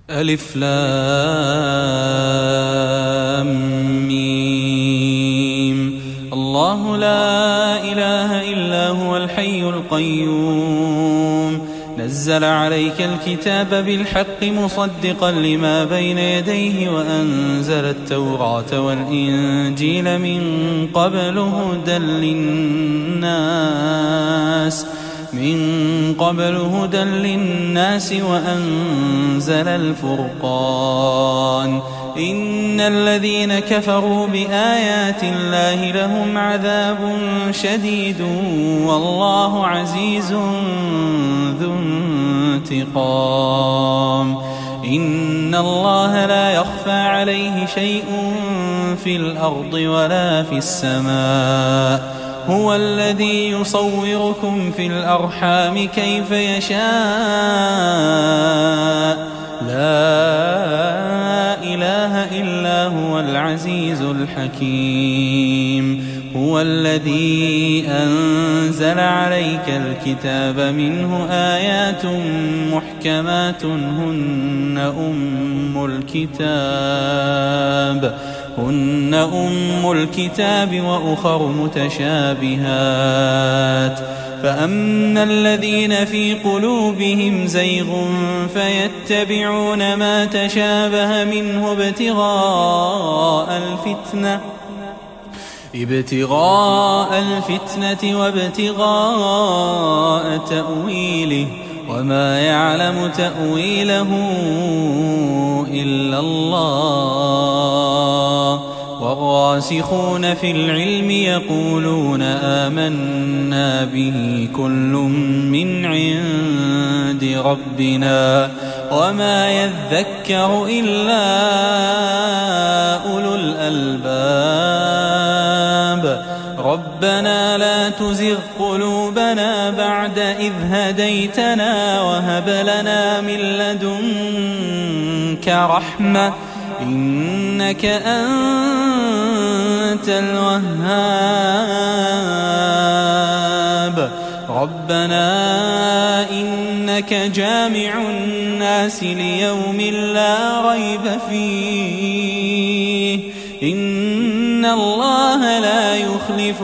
ألف لام ميم. الله لا إله إلا هو الحي القيوم نزل عليك الكتاب بالحق مصدقا لما بين يديه وأنزل التوراة والإنجيل من قبل هدى للناس وأنزل الفرقان. إن الذين كفروا بآيات الله لهم عذاب شديد والله عزيز ذو انتقام. إن الله لا يخفى عليه شيء في الأرض ولا في السماء هو الذي يصوركم في الأرحام كيف يشاء لا إله إلا هو العزيز الحكيم. هو الذي أنزل عليك الكتاب منه آيات محكمات هن أم الكتاب وأخر متشابهات. فأما الذين في قلوبهم زيغ فيتبعون ما تشابه منه ابتغاء الفتنة وابتغاء تأويله وما يعلم تأويله إلا الله. والراسخون في العلم يقولون آمنا به كل من عند ربنا وما يذكر إلا أولو الألباب. ربنا لا تزغ قلوبنا بعد إذ هديتنا وهب لنا من لدنك رحمة إنك أنت الوهاب. ربنا إنك جامع الناس ليوم لا ريب فيه إن الله لا يخلف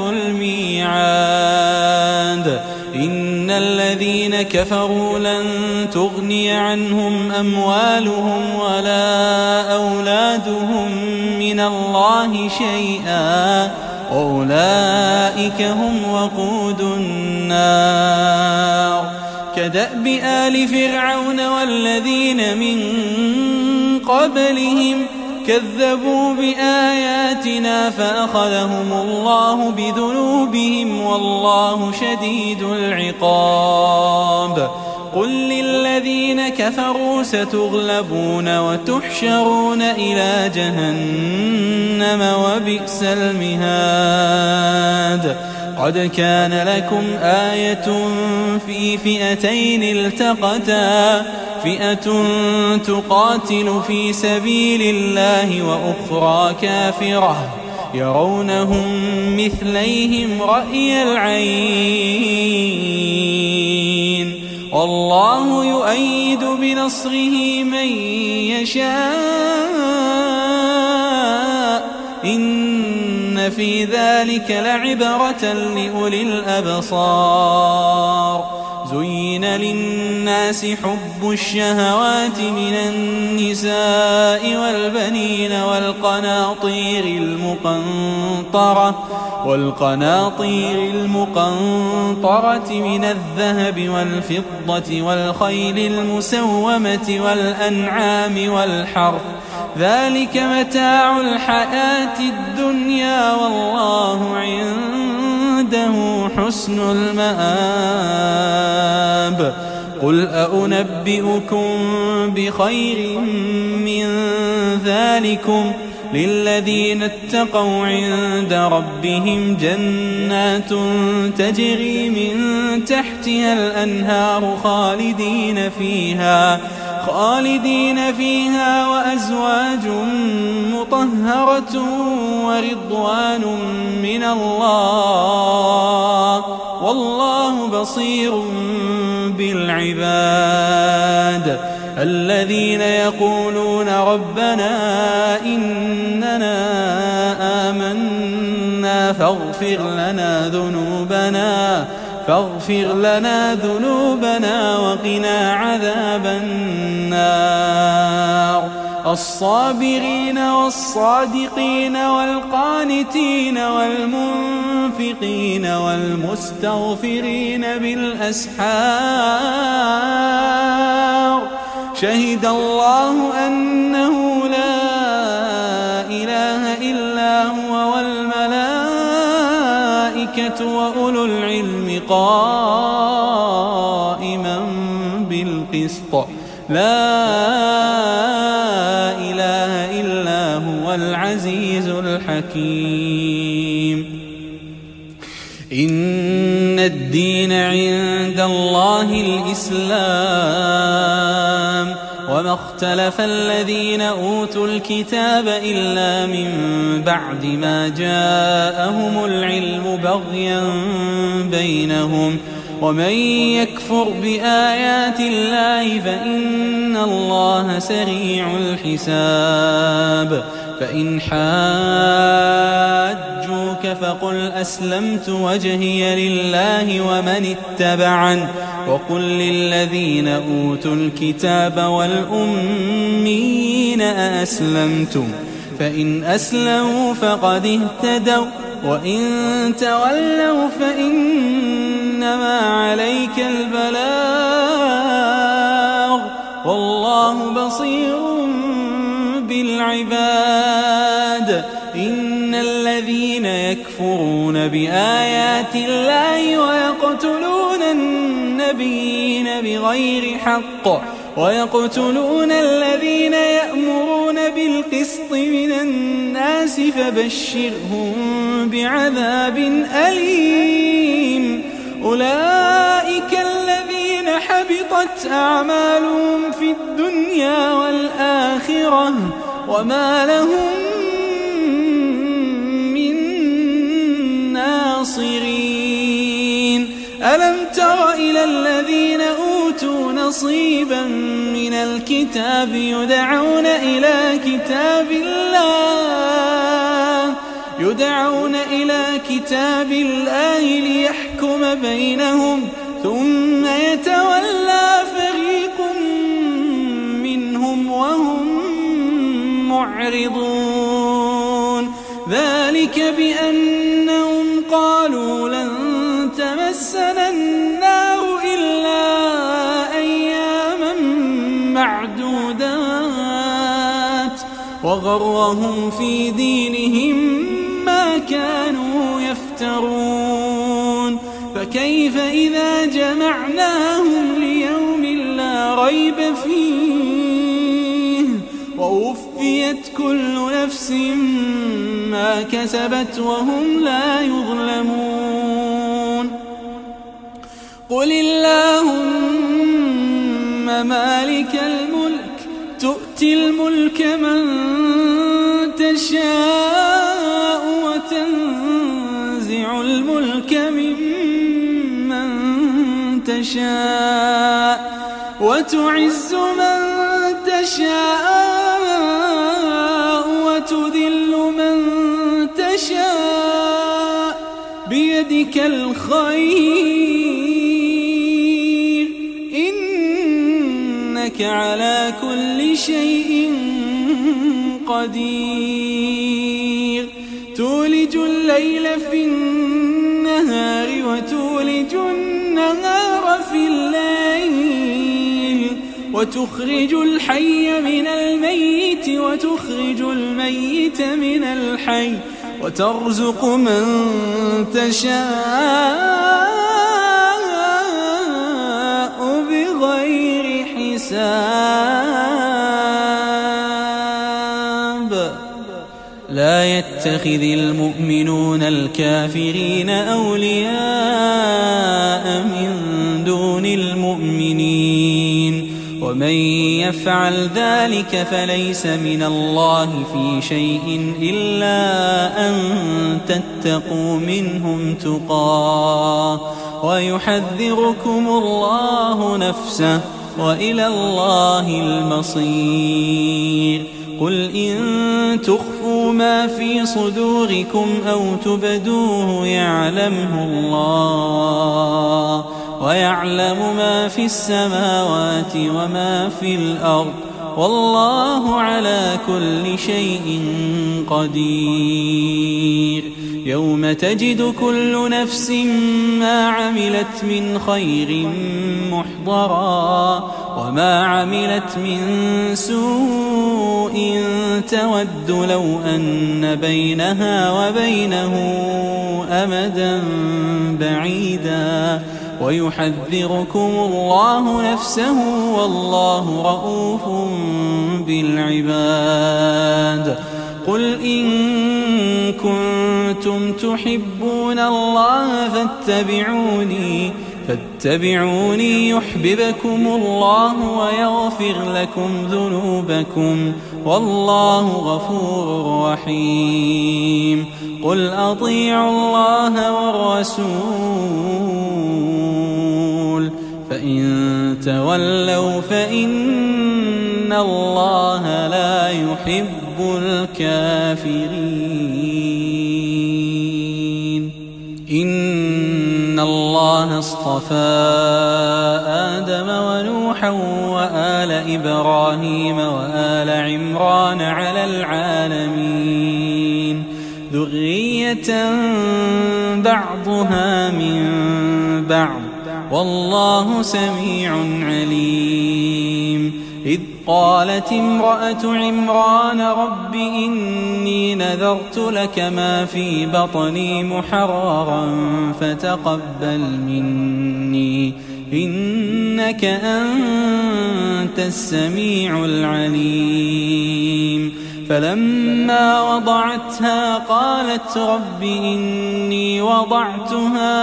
الميعاد. إن الذين كفروا لن تغني عنهم أموالهم ولا أولادهم من الله شيئا أولئك هم وقود النار. كدأب آل فرعون والذين من قبلهم كذبوا بآياتنا فأخذهم الله بذنوبهم والله شديد العقاب. قل للذين كفروا ستغلبون وتحشرون إلى جهنم وبئس المهاد. قد كان لكم آية في فئتين التقتا فئة تقاتل في سبيل الله وأخرى كافرة يرونهم مثليهم رأي العين والله يؤيد بنصره من يشاء إن في ذلك لعبرة لأولي الأبصار. زين للناس حب الشهوات من النساء والبنين والقناطير المقنطرة من الذهب والفضة والخيل المسومة والأنعام والحرث ذلك متاع الحياة الدنيا والله عنده حسن المآب. قل أنبئكم بخير من ذلكم للذين اتقوا عند ربهم جنات تجري من تحتها الأنهار خالدين فيها وأزواج مطهرة ورضوان من الله والله بصير بالعباد. الذين يقولون ربنا إننا آمنا فاغفر لنا ذنوبنا وقنا عذاب النار الصابرين والصادقين والقانتين والمنفقين والمستغفرين بالأسحار شهد الله أنه لا إله إلا هو والملائكة وأولو العلم قائما بالقسط لا إله إلا هو العزيز الحكيم إن الدين عند الله الإسلام وما اختلف الذين أوتوا الكتاب إلا من بعد ما جاءهم العلم بغيا بينهم ومن يكفر بآيات الله فإن الله سريع الحساب فإن حاجوك فقل أسلمت وجهي لله ومن اتبعن وقل للذين أوتوا الكتاب والأميين أأسلمتم فإن أسلموا فقد اهتدوا وإن تولوا فإنما عليك البلاغ والله بصير بالعباد إن الذين يكفرون بآيات الله ويقتلون النبيين بغير حق ويقتلون الذين يأمرون بالقسط من الناس فبشرهم بعذاب أليم أولئك الذين حبطت أعمالهم في الدنيا والآخرة وما لهم من ناصرين ألم تر إلى الذين أوتوا نصيبا من الكتاب يدعون إلى كتاب الله ليحكم بينهم ثم يتولى فريق منهم وهم معرضون ذلك بأنهم قالوا لن تمسنا النار إلا أياما معدودات وغرهم في دينهم ما كانوا يفترون فكيف إذا جمعناهم ليوم لا ريب فيه ووفيت كل نفس ما كسبت وهم لا يظلمون قل اللهم مالك الملك تؤتي الملك من تشاء وتنزع الملك ممن تشاء وتعز من تشاء وتذل من تشاء بيدك الخير إنك على كل شيء قدير تولج الليل في النهار وتولج النهار في الليل وتخرج الحي من الميت وتخرج الميت من الحي وترزق من تشاء بغير حساب لا يتخذ المؤمنون الكافرين أولياء من دون المؤمنين ومن يفعل ذلك فليس من الله في شيء إلا أن تتقوا منهم تقاه ويحذركم الله نفسه وإلى الله المصير. قل إن تخفوا ما في صدوركم أو تبدوه يعلمه الله، ويعلم ما في السماوات وما في الأرض، والله على كل شيء قدير. يوم تجد كل نفس ما عملت من خير محضرا، وما عملت من سوء تود لو أن بينها وبينه أمدا بعيدا، ويحذركم الله نفسه، والله رؤوف بالعباد. قل إن كنتم تحبون الله فاتبعوني يحببكم الله ويغفر لكم ذنوبكم، والله غفور رحيم. قل أطيعوا الله والرسول، فإن تولوا فإن الله لا يحب الكافرين. إن الله اصطفى آدم ونوحا وآل إبراهيم وآل عمران على العالمين، ذرية بعضها من بعض، والله سميع عليم. إذ قالت امرأة عمران رب إني نذرت لك ما في بطني محررا فتقبل مني إنك أنت السميع العليم. فلما وضعتها قالت رب إني وضعتها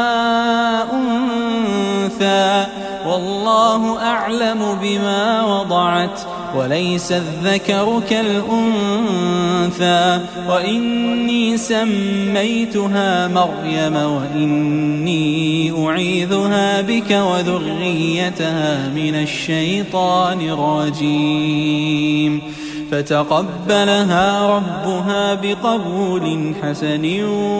أنثى والله أعلم بما وضعت وليس الذكر كالأنثى وإني سميتها مريم وإني أعيذها بك وذريتها من الشيطان الرجيم. فتقبلها ربها بقبول حسن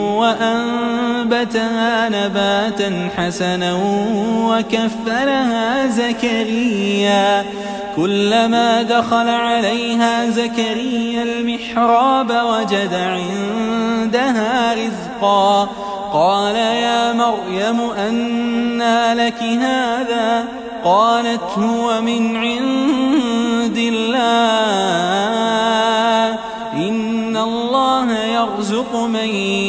وأنبتها نباتا حسنا وكفلها زكريا. كلما دخل عليها زكريا المحراب وجد عندها رزقا قال يا مريم أنى لك هذا؟ قالت هو من عند الله إن الله يرزق من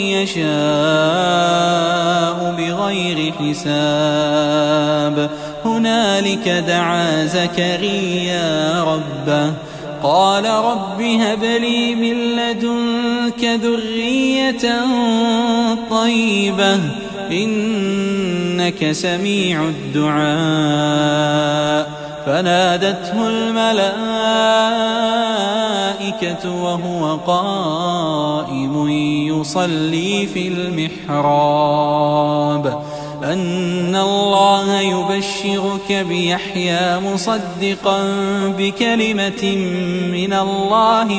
يشاء بغير حساب. هنالك دعا زكريا ربه قال رب هب لي من لدنك ذرية طيبة إنك سميع الدعاء. فنادته الملائكة وهو قائم يصلي في المحراب أن الله يبشرك بيحيى مصدقا بكلمة من الله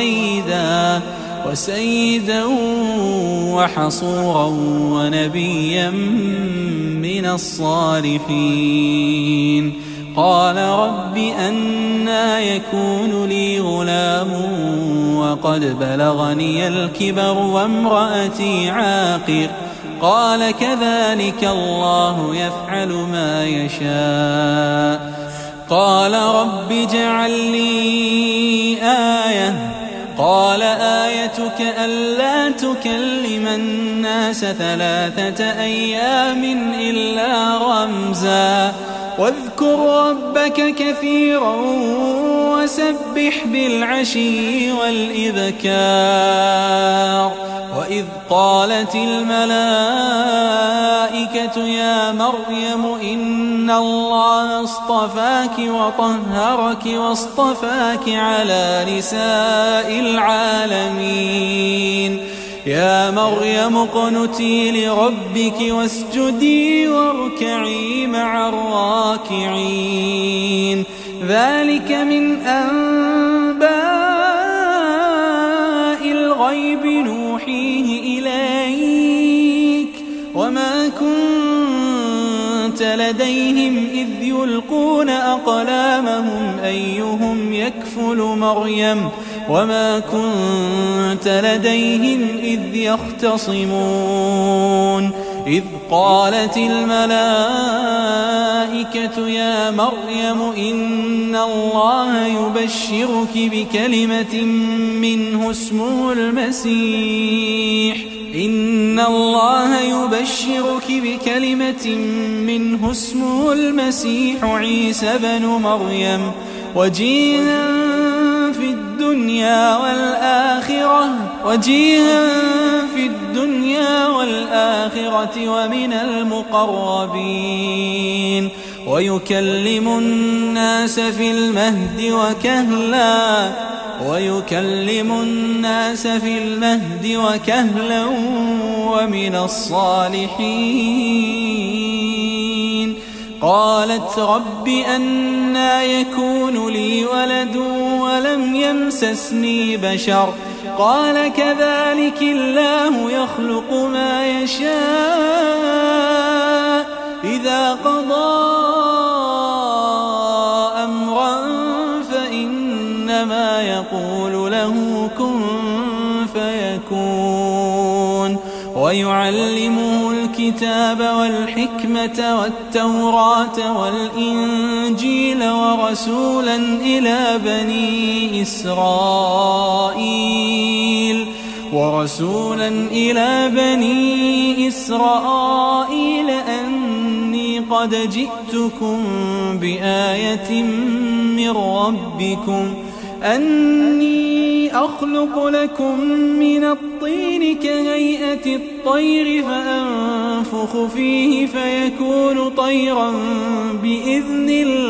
وسيدا وحصورا ونبيا من الصالحين. قال رب أنى يكون لي غلام وقد بلغني الكبر وامرأتي عاقر؟ قال كذلك الله يفعل ما يشاء. قال رب اجعل لي آية. قال آيتك ألا تكلم الناس 3 أيام إلا رمزا واذكر ربك كثيرا وسبح بالعشي والإبكار. وإذ قالت الملائكة يا مريم إن الله اصطفاك وطهرك واصطفاك على نساء العالمين يا مريم اقنتي لربك واسجدي واركعي مع الراكعين ذلك من أنباء الغيب نوحيه إليك وما كنت لديهم إذ يلقون أقلامهم أيهم يكفل مريم وما كنت لديهم إذ يختصمون إذ قالت الملائكة يا مريم إن الله يبشرك بكلمة منه اسمه المسيح عيسى بن مريم وجيها في الدنيا والآخرة ومن المقربين ويكلم الناس في المهد وكهلا ومن الصالحين قالت رب أنى يكون لي ولد ولم يمسسني بشر قال كذلك الله يخلق ما يشاء إذا قضى أمرا فإنما يقول له كن فيكون ويعلمه الكتاب والحكمة والتوراة والإنجيل ورسولا إلى بني إسرائيل أني قد جئتكم بآية من ربكم أني أخلق لكم من الطين كهيئة الطير فأنفخ فيه فيكون طيرا بإذن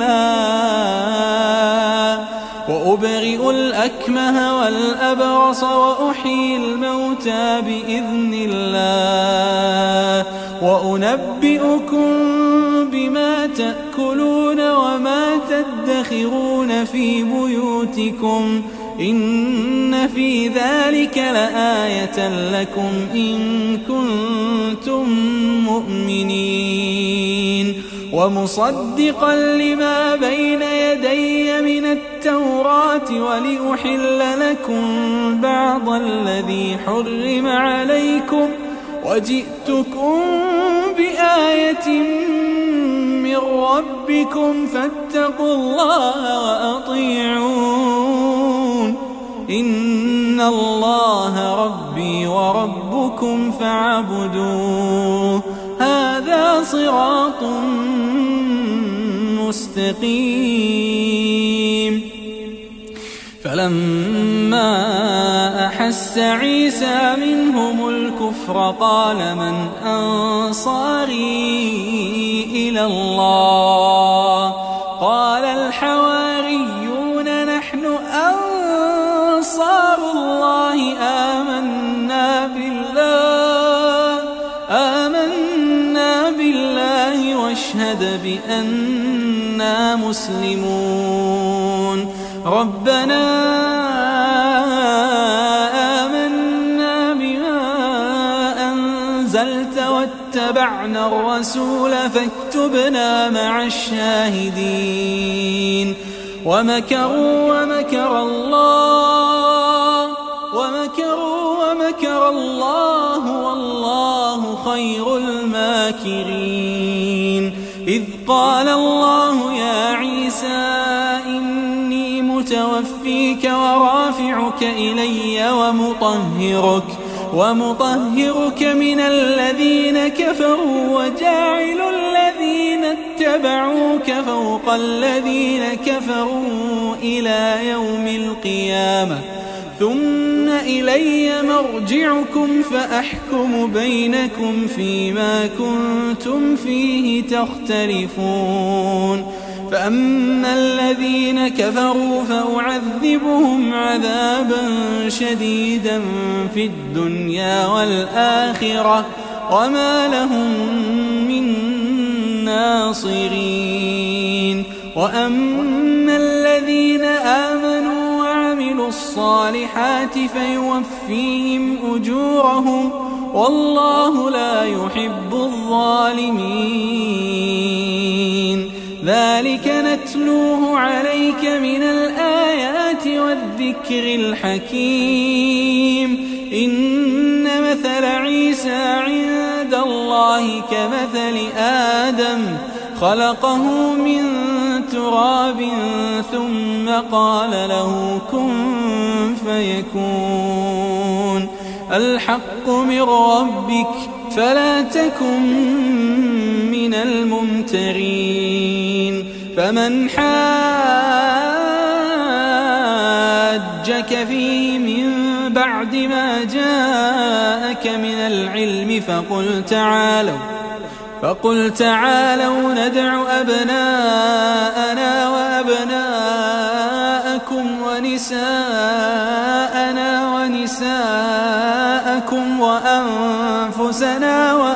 الله وأبرئ الأكمه والأبرص وأحيي الموتى بإذن الله وأنبئكم بما تأكلون وما تدخرون في بيوتكم إن في ذلك لآية لكم إن كنتم مؤمنين ومصدقا لما بين يدي من التوراة ولأحل لكم بعض الذي حرم عليكم وجئتكم بآية من ربكم فاتقوا الله وأطيعون إن الله ربي وربكم فاعبدوه هذا صراط مستقيم فلما أحس عيسى منهم الكفر قال من أنصاري إلى الله قال الحواريون نحن أنصار الله آمنا بالله واشهد بأننا مسلمون ربنا آمنا بما أنزلت واتبعنا الرسول فاكتبنا مع الشاهدين ومكر الله والله خير الماكرين إذ قال الله يا عيسى إني متوفيك ورافعك إلي ومطهرك من الذين كفروا وجاعل الذين اتبعوك فوق الذين كفروا إلى يوم القيامة ثم إلي مرجعكم فأحكم بينكم فيما كنتم فيه تختلفون فأما الذين كفروا فأعذبهم عذابا شديدا في الدنيا والآخرة وما لهم من ناصرين. وأما الذين آمنوا وعملوا الصالحات فيوفيهم أجورهم والله لا يحب الظالمين. ذلك نتلوه عليك من الآيات والذكر الحكيم. إن مثل عيسى عند الله كمثل آدم خلقه من تراب ثم قال له كن فيكون. الحق من ربك فلا تكن من الممترين. فمن حاجك فيه من بعد ما جاءك من العلم فقل تعالوا ندع أبناءنا وأبناءكم ونساءنا ونساءكم وأنفسنا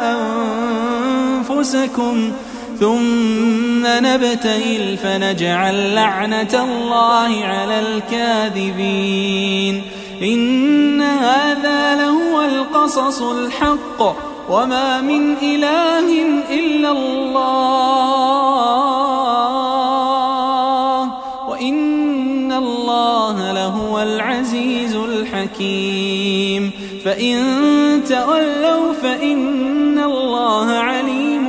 وأنفسكم ثم نبتهل فنجعل لعنة الله على الكاذبين. إن هذا لهو القصص الحق وما من إله إلا الله وإن الله لهو العزيز الحكيم. فإن تولوا فإن الله عليم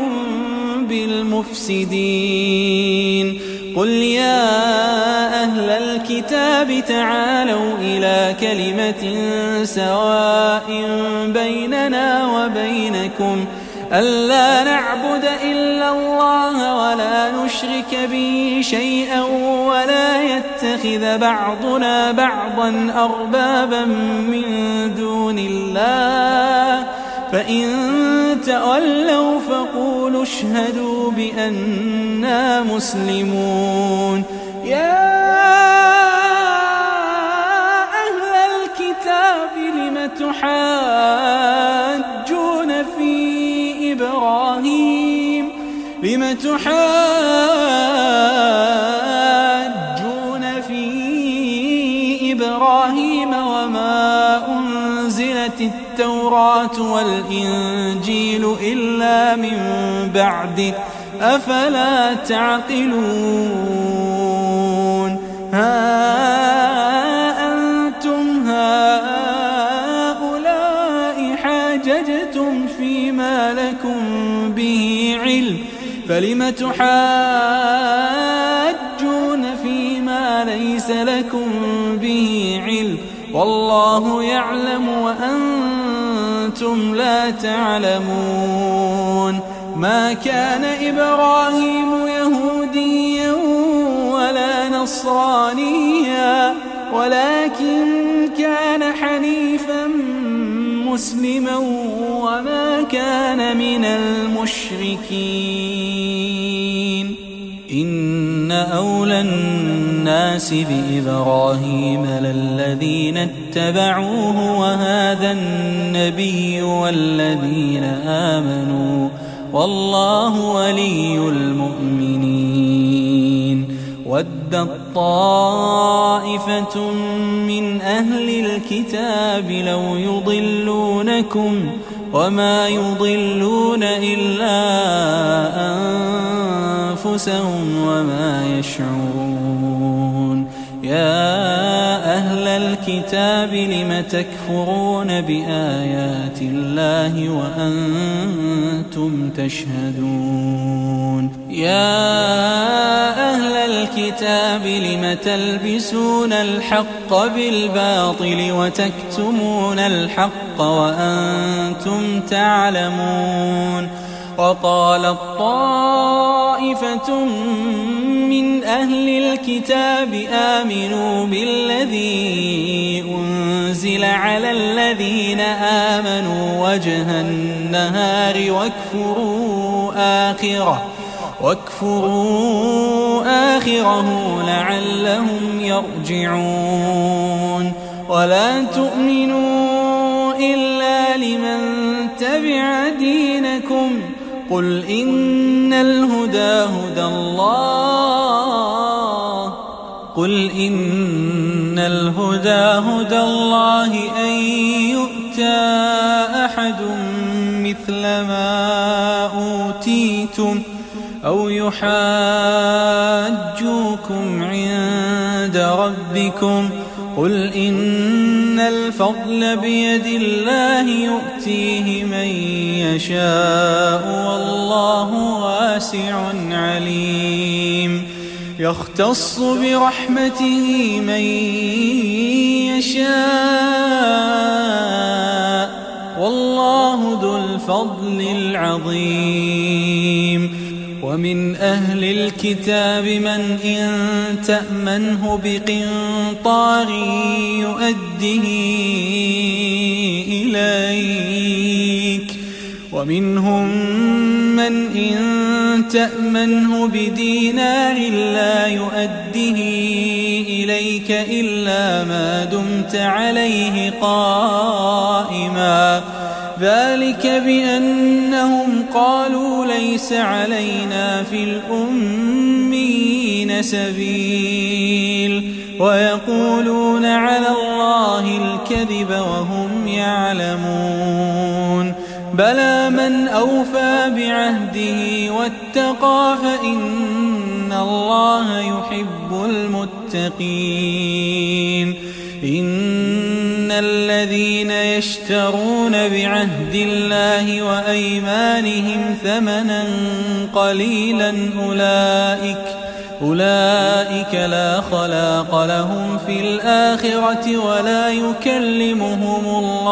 بالمفسدين. قل يا أهل الكتاب تعالوا إلى كلمة سواء بيننا وبينكم ألا نعبد إلا الله ولا نشرك به شيئا ولا يتخذ بعضنا بعضا أربابا من دون الله فإن تولوا فقولوا اشهدوا بأننا مسلمون. يا أهل الكتاب لم تحاجون في إبراهيم وما أنزلت التوراة والإنجيل إلا من بعده أفلا تعقلون. ها أنتم هؤلاء حاججتم فيما لكم به علم فلم تحاجون فيما ليس لكم به علم والله يعلم وأنتم لا تعلمون. ما كان إبراهيم يهوديا ولا نصرانيا ولكن كان حنيفا مسلما وما كان من المشركين. إن أولى الناس بإبراهيم للذين اتبعوه وهذا النبي والذين آمنوا والله ولي المؤمنين. ودت طائفة من أهل الكتاب لو يضلونكم وما يضلون إلا أنفسهم وما يشعرون. يا أهل الكتاب لم تكفرون بآيات الله وأنتم تشهدون. يا أهل الكتاب لم تلبسون الحق بالباطل وتكتمون الحق وأنتم تعلمون. وقالت طائفة من أهل الكتاب آمنوا بالذي أنزل على الذين آمنوا وجه النهار واكفروا آخره لعلهم يرجعون ولا تؤمنوا إلا لمن تبع دينكم قل إن الهدى هدى الله أن يؤتى أحد مثل ما أوتيتم أو يحاجوكم عند ربكم قل إن الفضل بيد الله يؤتيه من يشاء والله واسع عليم يختص برحمته من يشاء والله ذو الفضل العظيم ومن أهل الكتاب من إن تأمنه بقنطار يؤده إليك ومنهم من إن تأمنه بدينار لا يؤده إليك إلا ما دمت عليه قائما ذلك بأنهم قالوا ليس علينا في الأمين سبيل ويقولون على الله الكذب وهم يعلمون بلى من أوفى بعهده واتقى فإن الله يحب المتقين إن الذين يشترون بعهد الله وأيمانهم ثمنا قليلا أولئك لا خلاق لهم في الآخرة ولا يكلمهم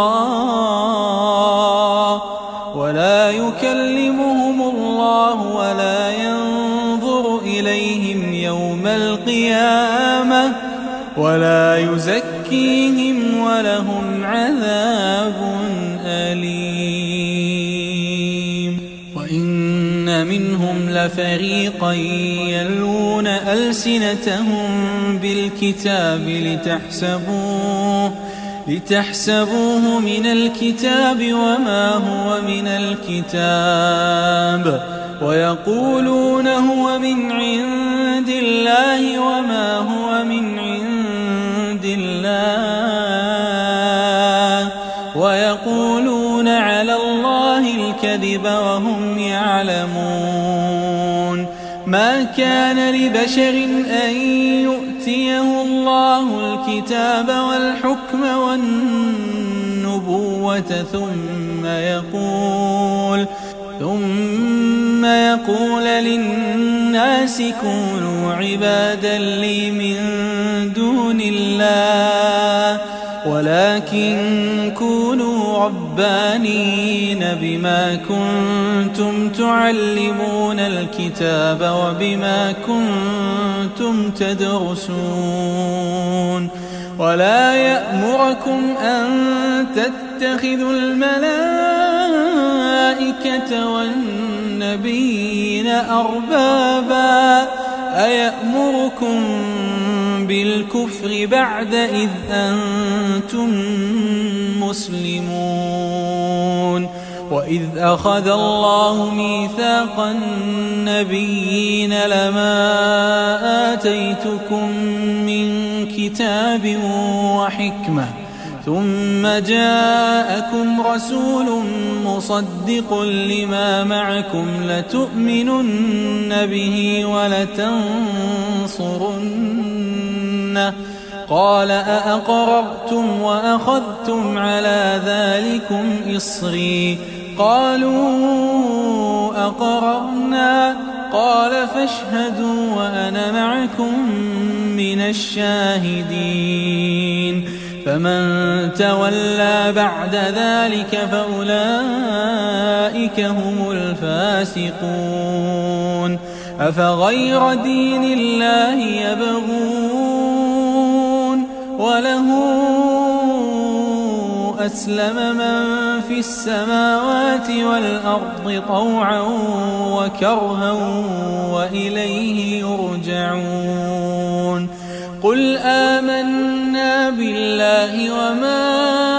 الله ولا ينظر إليهم يوم القيامة ولا يزكيهم ولهم عذاب أليم وإن منهم لفريقا يلوون ألسنتهم بالكتاب لتحسبوه من الكتاب وما هو من الكتاب ويقولون هو من عند الله وما هو من عند الله ويقولون على الله الكذب وهم يعلمون ما كان لبشر أن يؤتيه الله الكتاب والحكم والنبوة ثم يقول للناس كونوا عبادا لي من دون الله ولكن كونوا ربانين بما كنتم تعلمون الكتاب وبما كنتم تدرسون ولا يأمركم أن تتخذوا الملائكة والنبيين أربابا أيأمركم بالكفر بعد إذ أنتم مسلمون وإذ أخذ الله ميثاق النبيين لما آتيتكم من كتاب وحكمة ثم جاءكم رسول مصدق لما معكم لتؤمنن به ولتنصرنه قال أأقررتم وأخذتم على ذلكم إصري قالوا أقررنا قال فاشهدوا وأنا معكم من الشاهدين فمن تولى بعد ذلك فأولئك هم الفاسقون أفغير دين الله يبغون وله أسلم من في السماوات والأرض طوعا وكرها وإليه يرجعون قل آمنا بالله وما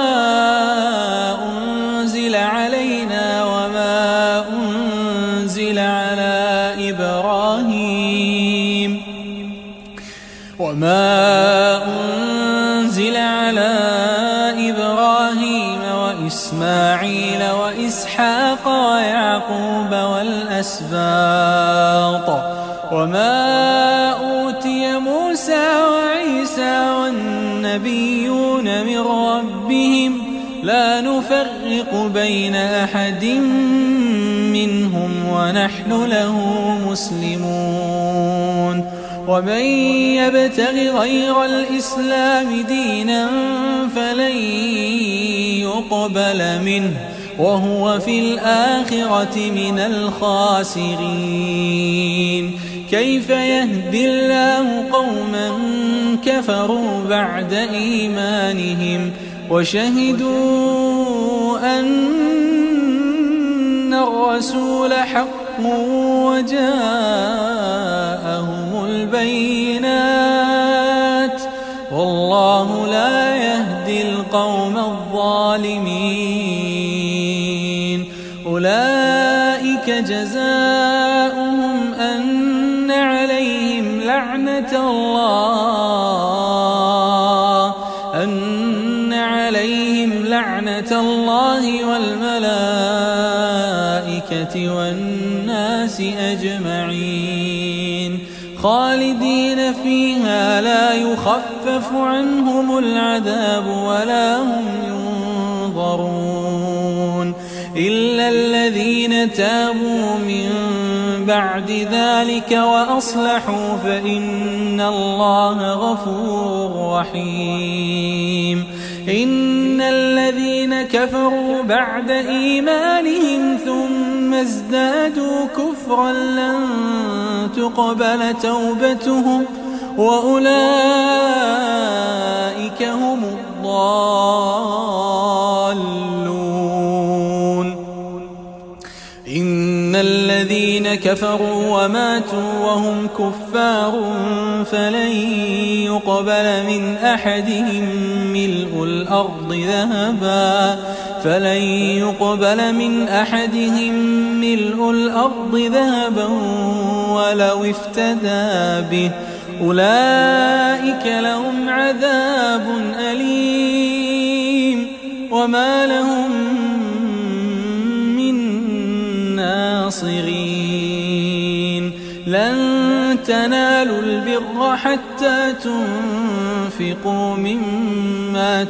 أنزل علينا وما أنزل على إبراهيم وإسماعيل وإسحاق ويعقوب والأسباط وما أوتي موسى وعيسى والنبيون من ربهم لا نفرق بين أحد منهم ونحن له مسلمون ومن يبتغ غير الإسلام دينا فلن يقبل منه وهو في الآخرة من الخاسرين كيف يهدي الله قوما كفروا بعد إيمانهم وشهدوا أن الرسول حق وجاءهم البينات والله لا يهدي القوم الظالمين أولئك جزاؤهم أن عليهم لعنة الله والملائكة والناس أجمعين خالدين فيها لا يخفف عنهم العذاب ولا هم ينظرون إلا الذين تابوا من بعد ذلك وأصلحوا فإن الله غفور رحيم إن الذين كفروا بعد إيمانهم ثم ازدادوا كفرا لن تقبل توبتهم وأولئك هم الضالون إن الذين كفروا وماتوا وهم كفار فلن يقبل من أحدهم ملء الأرض ذهبا ولو افتدى به أولئك لهم عذاب أليم وما لهم من ناصرين لن تنالوا البر حتى تنفقوا مما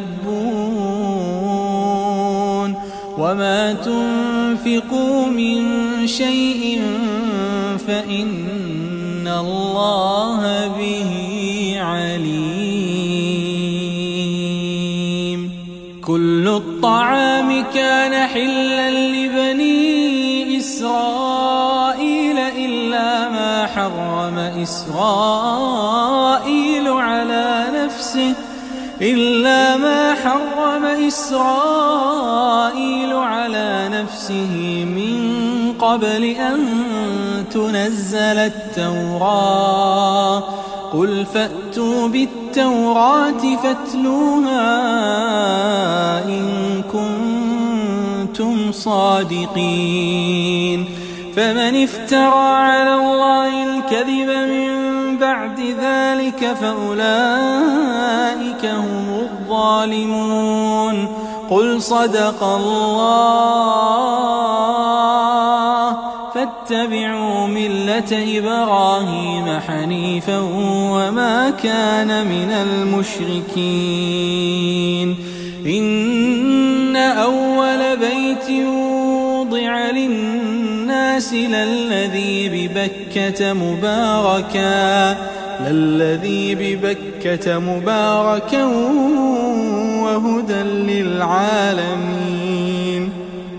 تحبون وما تنفقوا من شيء فإن الله به عليم كل الطعام كان حلا لبني إسرائيل إلا ما حرم إسرائيل على نفسه من قبل أن تنزل التوراة قل فأتوا بالتوراة فاتلوها إن كنتم صادقين فمن افترى على الله الكذب من بعد ذلك فأولئك هم الظالمون قل صدق الله فاتبعوا ملة إبراهيم حنيفا وما كان من المشركين إن أول بيت وضع للناس للذي ببكة مباركا وهدى للعالمين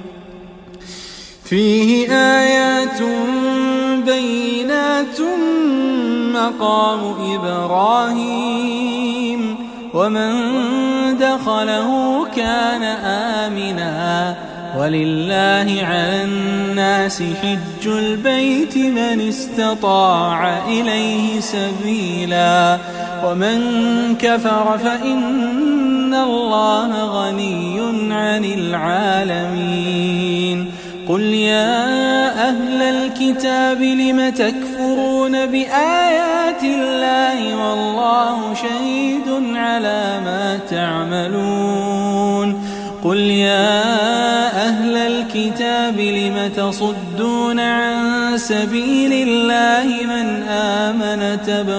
فيه آيات بينات مقام إبراهيم ومن دخله كان آمنا ولله على الناس حج البيت من استطاع إليه سبيلا ومن كفر فإن الله غني عن العالمين قل يا أهل الكتاب لم تكفرون بآيات الله والله شهيد على ما تعملون قل يا أهل الكتاب لم تصدون عن سبيل الله من آمن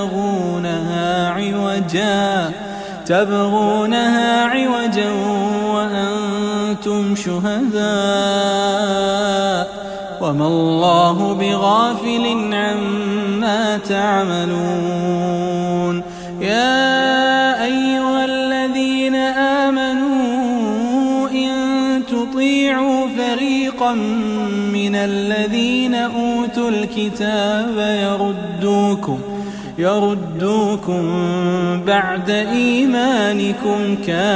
تبغونها عوجا وأنتم شهداء وما الله بغافل عما تعملون يا أيها الذين آمنوا إن تطيعوا فريقا من الذين أوتوا الكتاب يردوكم بعد إيمانكم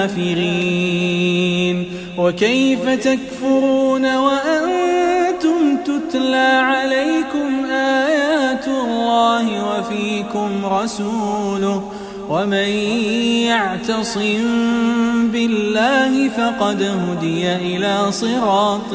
كافرين وكيف تكفرون وأنتم تتلى عليكم آيات الله وفيكم رسوله ومن يعتصم بالله فقد هدي إلى صراط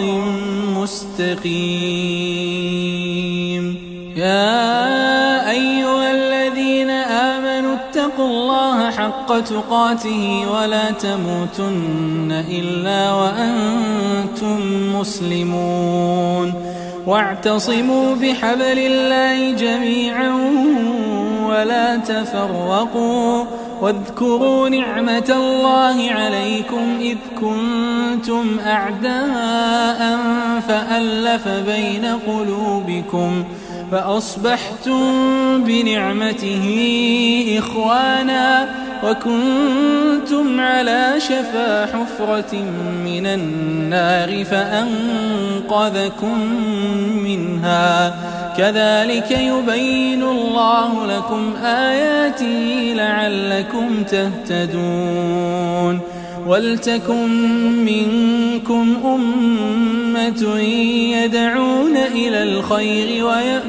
مستقيم يا أيها الذين آمنوا اتقوا الله حق تقاته ولا تموتن إلا وأنتم مسلمون واعتصموا بحبل الله جميعا ولا تفرقوا واذكروا نعمة الله عليكم إذ كنتم أعداء فألف بين قلوبكم فأصبحتم بنعمته إخوانا وكنتم على شفا حفرة من النار فأنقذكم منها كذلك يبين الله لكم آياته لعلكم تهتدون ولتكن منكم أمة يدعون إلى الخير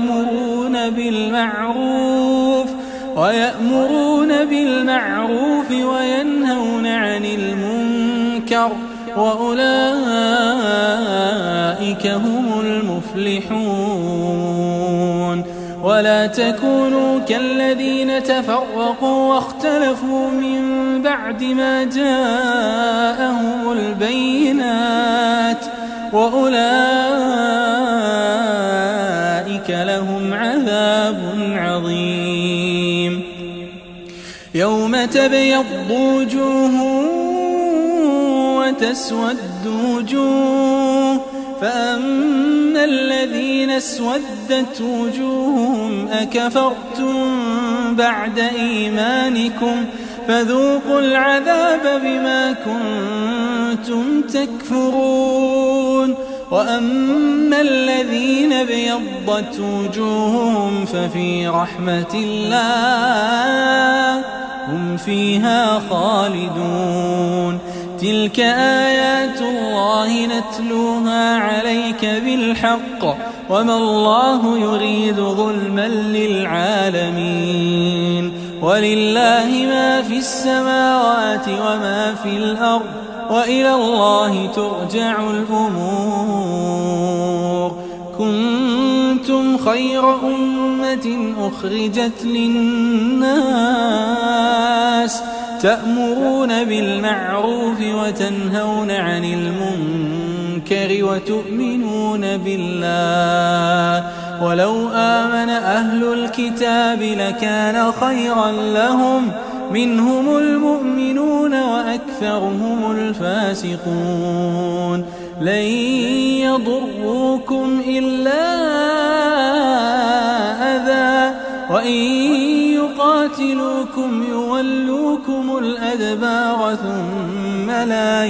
ويأمرون بالمعروف وينهون عن المنكر وأولئك هم المفلحون ولا تكونوا كالذين تفرقوا واختلفوا من بعد ما جاءهم البينات وأولئك لهم عذاب عظيم يوم تبيض وجوه وتسود وجوه فأما الذين اسودت وجوههم أكفرتم بعد إيمانكم فذوقوا العذاب بما كنتم تكفرون وأما الذين ابيضت وجوههم ففي رحمة الله هم فيها خالدون تلك آيات الله نتلوها عليك بالحق وما الله يريد ظلما للعالمين ولله ما في السماوات وما في الأرض وإلى الله ترجع الأمور كنتم خير أمة أخرجت للناس تأمرون بالمعروف وتنهون عن المنكر وتؤمنون بالله ولو آمن أهل الكتاب لكان خيرا لهم منهم المؤمنون وأكثرهم الفاسقون لن يضروكم إلا أذى وإن يقاتلوكم يولوكم الأدبار ثم لا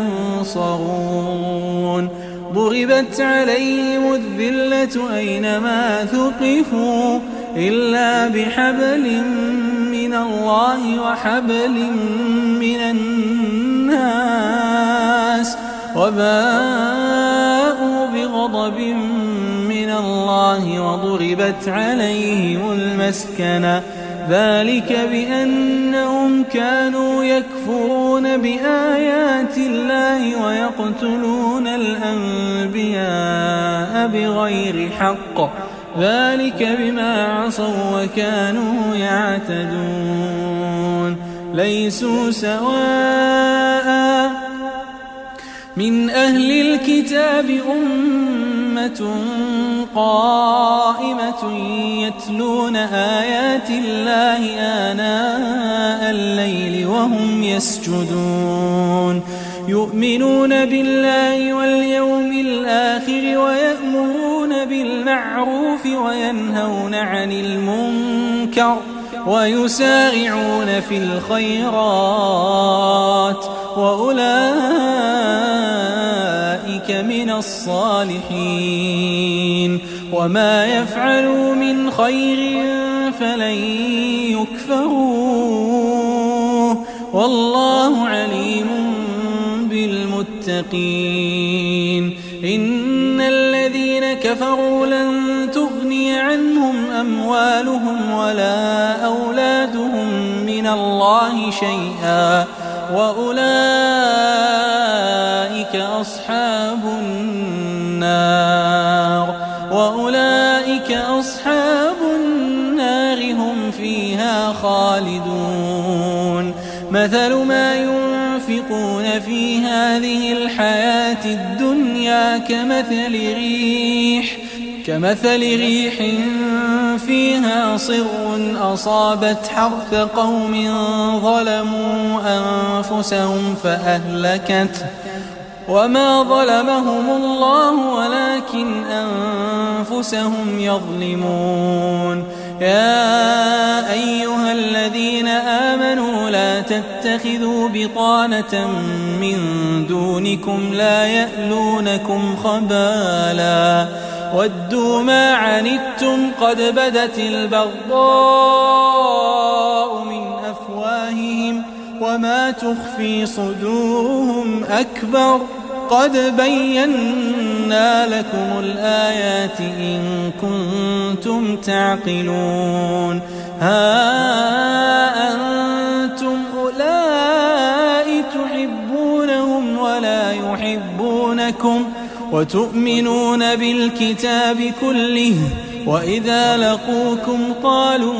ينصرون ضربت عليهم الذلة أينما ثقفوا إلا بحبل من الله وحبل من الناس وباءوا بغضب من الله وضربت عليهم المسكنة ذلك بأنهم كانوا يكفرون بآيات الله ويقتلون الأنبياء بغير حق ذلك بما عصوا وكانوا يعتدون ليسوا سواء من أهل الكتاب أمة قائمة يتلون آيات الله آناء الليل وهم يسجدون يؤمنون بالله واليوم الآخر ويأمرون بالمعروف وينهون عن المنكر ويسارعون في الخيرات وأولئك من الصالحين وما يفعلوا من خير فلن يكفروه والله عليم بالمتقين إن الذين كفروا لن تغني عنهم أموالهم ولا أولادهم من الله شيئا وأولئك أصحاب النار هم فيها خالدون مثل ما ينفقون في هذه الحياة الدنيا كمثل ريح فيها صر أصابت حرث قوم ظلموا أنفسهم فأهلكته وما ظلمهم الله ولكن أنفسهم يظلمون يا أيها الذين آمنوا لا تتخذوا بطانة من دونكم لا يألونكم خبالا ودوا ما عنتم قد بدت البغضاء من أفواههم وما تخفي صدورهم أكبر قد بينا لكم الآيات إن كنتم تعقلون ها أنتم أولئك تحبونهم ولا يحبونكم وتؤمنون بالكتاب كله وإذا لقوكم قالوا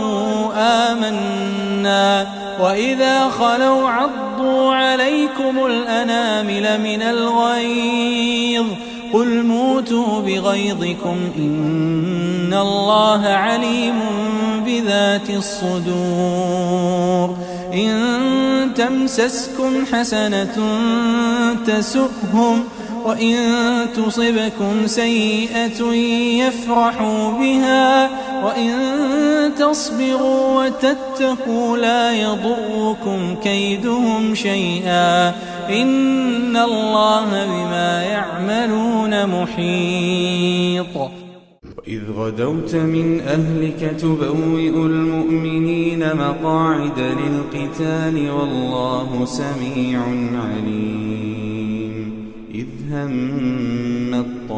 آمنا وإذا خلوا عضوا عليكم الأنامل من الغيظ قل موتوا بغيظكم إن الله عليم بذات الصدور إن تمسسكم حسنة تسؤهم وإن تصبكم سيئة يفرحوا بها وإن تصبروا وتتقوا لا يضركم كيدهم شيئا إن الله بما يعملون محيط وإذ غدوت من أهلك تبوئ المؤمنين مقاعد للقتال والله سميع عليم إذ هم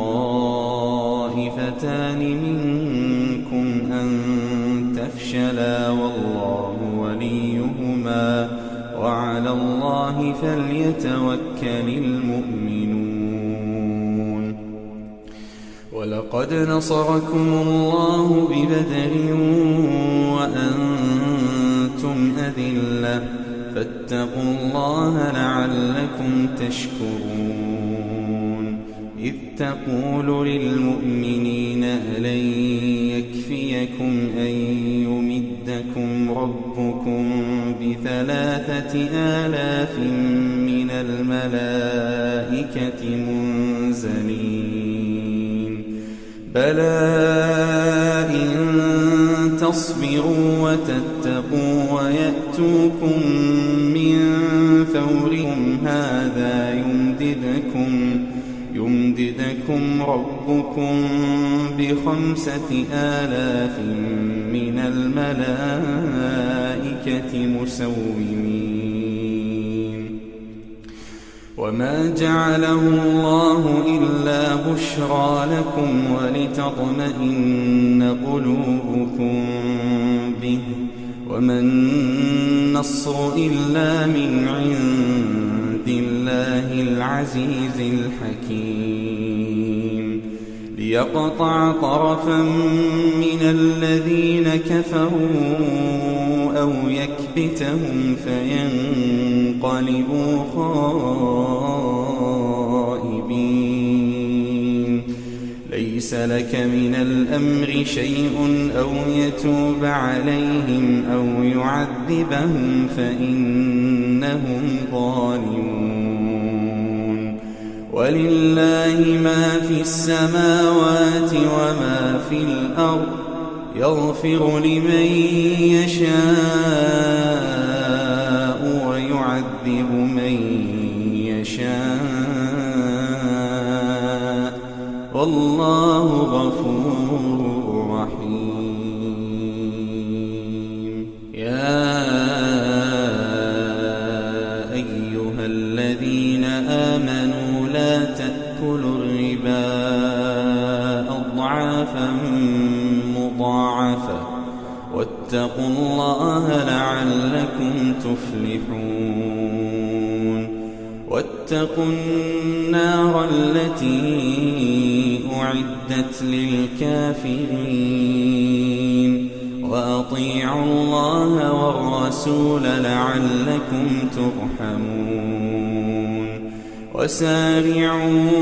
الطائفتان منكم أن تفشلا والله وليهما وعلى الله فليتوكل المؤمنون ولقد نصركم الله ببدر وأنتم أذلة فاتقوا الله لعلكم تشكرون إذ تقول للمؤمنين ألن يكفيكم أن يمدكم ربكم ب3,000 من الملائكة منزلين بلى إن تصبروا وتتقوا ويأتوكم من فورهم هذا يمددكم ربكم ب5,000 من الملائكة مسومين وما جعله الله إلا بشرى لكم ولتطمئن قلوبكم به وما النصر إلا من عند الله العزيز الحكيم ليقطع طرفا من الذين كفروا أو يكبتهم فينقلبوا خائبين ليس لك من الأمر شيء أو يتوب عليهم أو يعذبهم فإنهم ظالمون ولله ما في السماوات وما في الأرض يغفر لمن يشاء ويعذب من يشاء والله غفور رحيم يا أيها الذين آمنوا لا تأكلوا الربا أضعافا مضاعفة واتقوا الله لعلكم تفلحون واتقوا النار التي أعدت للكافرين وأطيعوا الله والرسول لعلكم ترحمون وسارعوا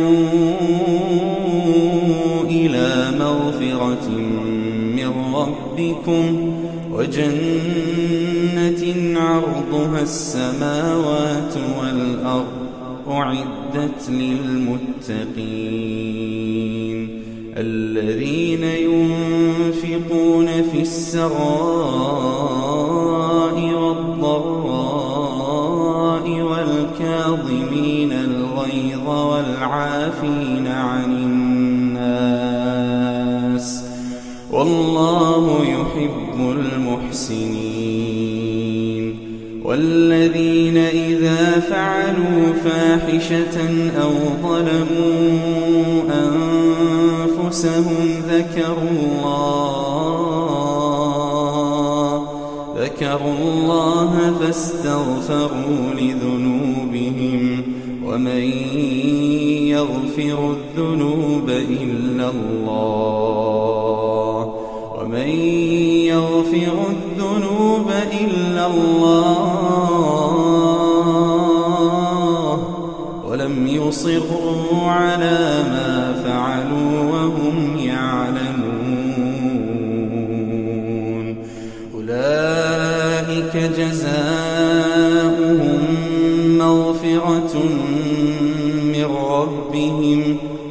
إلى مغفرة من ربكم وجنة عرضها السماوات والأرض أعدت للمتقين الذين ينفقون في السراء والضراء والكاظمين الغيظ والعافين عن الناس والله يحب المحسنين والذين إذا فعلوا فاحشة أو ظلموا أنفسهم ذكروا الله فاستغفروا لذنوبهم ومن يغفر الذنوب إلا الله ولم يصروا على ما فعلوا وهم يعلمون أولئك جزاؤهم مغفرة من ربهم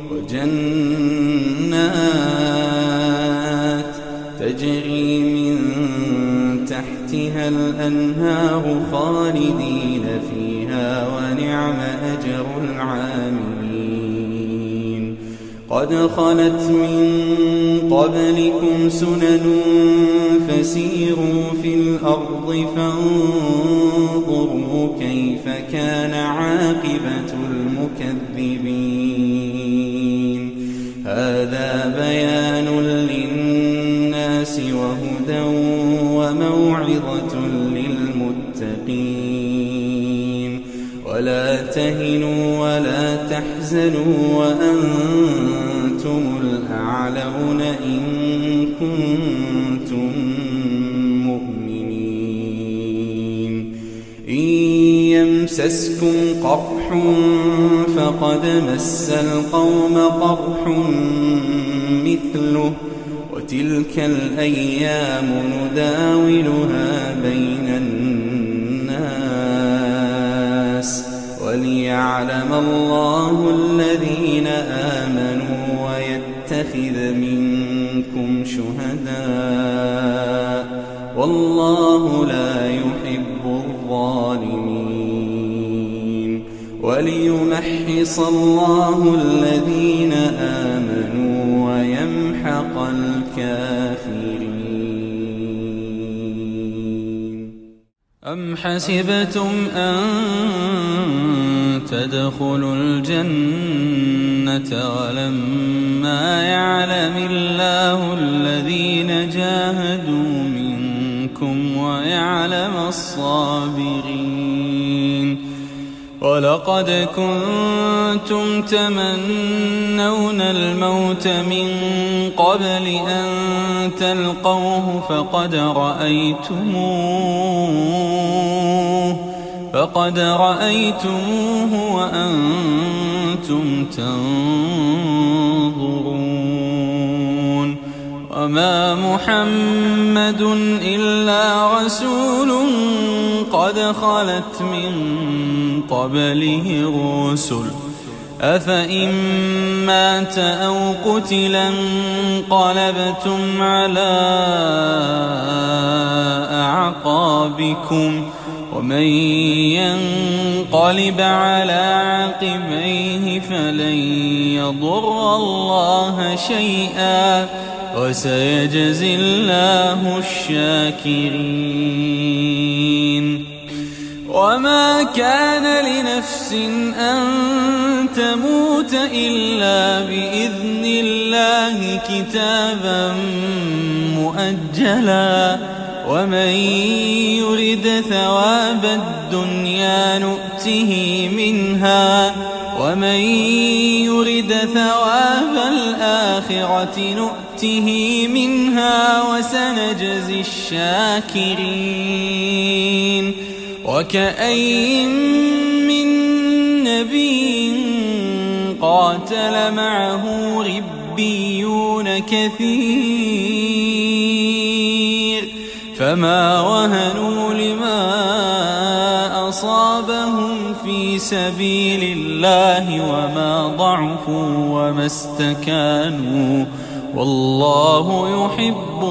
وجنات تجري من تحتها الأنهار خالدين فيها ونعم أجر العاملين قد خلت من قبلكم سنن فسيروا في الأرض فانظروا كيف كان عاقبة المكذبين هذا بيان للناس وهدى وموعظة للمتقين ولا تهنوا ولا تحزنوا وأنتم الأعلون إن كنتم مؤمنين إن يمسسكم قرح فقد مس القوم قرح مثله وتلك الأيام نداولها بين الناس وليعلم الله الذين آمنوا ويتخذ منكم شهداء والله لا يحب الظالمين وليمحص الله الذين آمنوا ويمحق الكافرين أم حسبتم أن تدخلوا الجنة ولما يعلم الله الذين جاهدوا منكم ويعلم الصابرين ولقد كنتم تمنون الموت من قبل أن تلقوه فقد رأيتموه وأنتم تنظرون وما محمد إلا رسول قد خلت من قبله الرسل أفإن مات أو قتلا انقلبتم على أعقابكم ومن ينقلب على عقبيه فلن يضر الله شيئا وسيجزي الله الشاكرين وما كان لنفس أن تموت إلا بإذن الله كتابا مؤجلا ومن يرد ثواب الدنيا نؤته منها ومن يرد ثواب الآخرة نؤته منها وسنجزي الشاكرين وكأين من نبي قاتل معه ربيون كثير فما وهنوا لما أصابهم في سبيل الله وما ضعفوا وما استكانوا والله يحب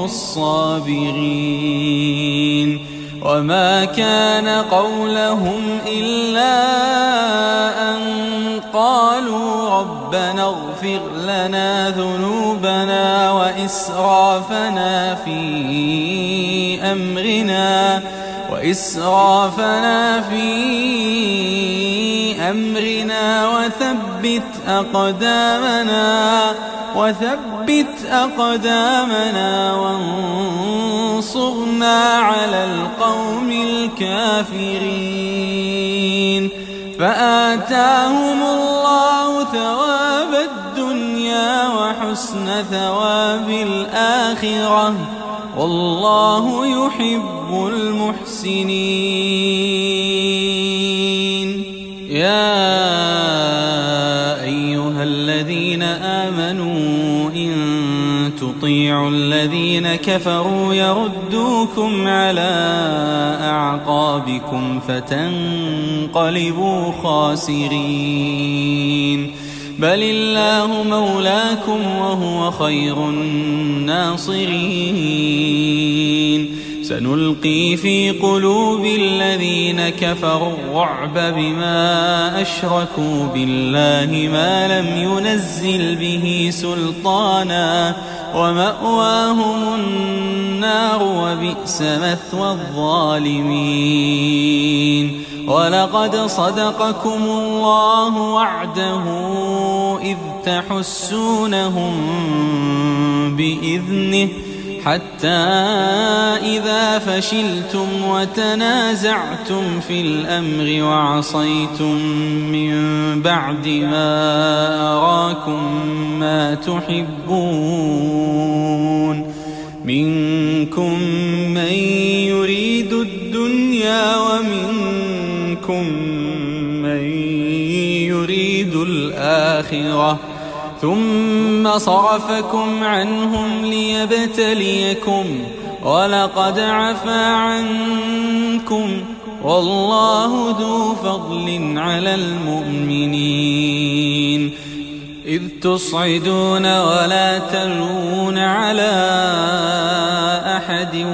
الصابرين وما كان قولهم إلا أن قالوا ربنا اغفر لنا ذنوبنا وإسرافنا في أمرنا وثبت أقدامنا وانصرنا على القوم الكافرين فآتاهم الله ثواب الدنيا وحسن ثواب الآخرة والله يحب المحسنين يا أيها الذين آمنوا إن تطيعوا الذين كفروا يردوكم على أعقابكم فتنقلبوا خاسرين بل الله مولاكم وهو خير الناصرين سنلقي في قلوب الذين كفروا الرعب بما أشركوا بالله ما لم ينزل به سلطانا ومأواهم النار وبئس مثوى الظالمين ولقد صدقكم الله وعده إذ تحسونهم بإذنه حتى إذا فشلتم وتنازعتم في الأمر وعصيتم من بعد ما أراكم ما تحبون منكم من يريد الدنيا ومنكم من يريد الآخرة ثم صرفكم عنهم ليبتليكم ولقد عفا عنكم والله ذو فضل على المؤمنين إذ تصعدون ولا تلوون على أحد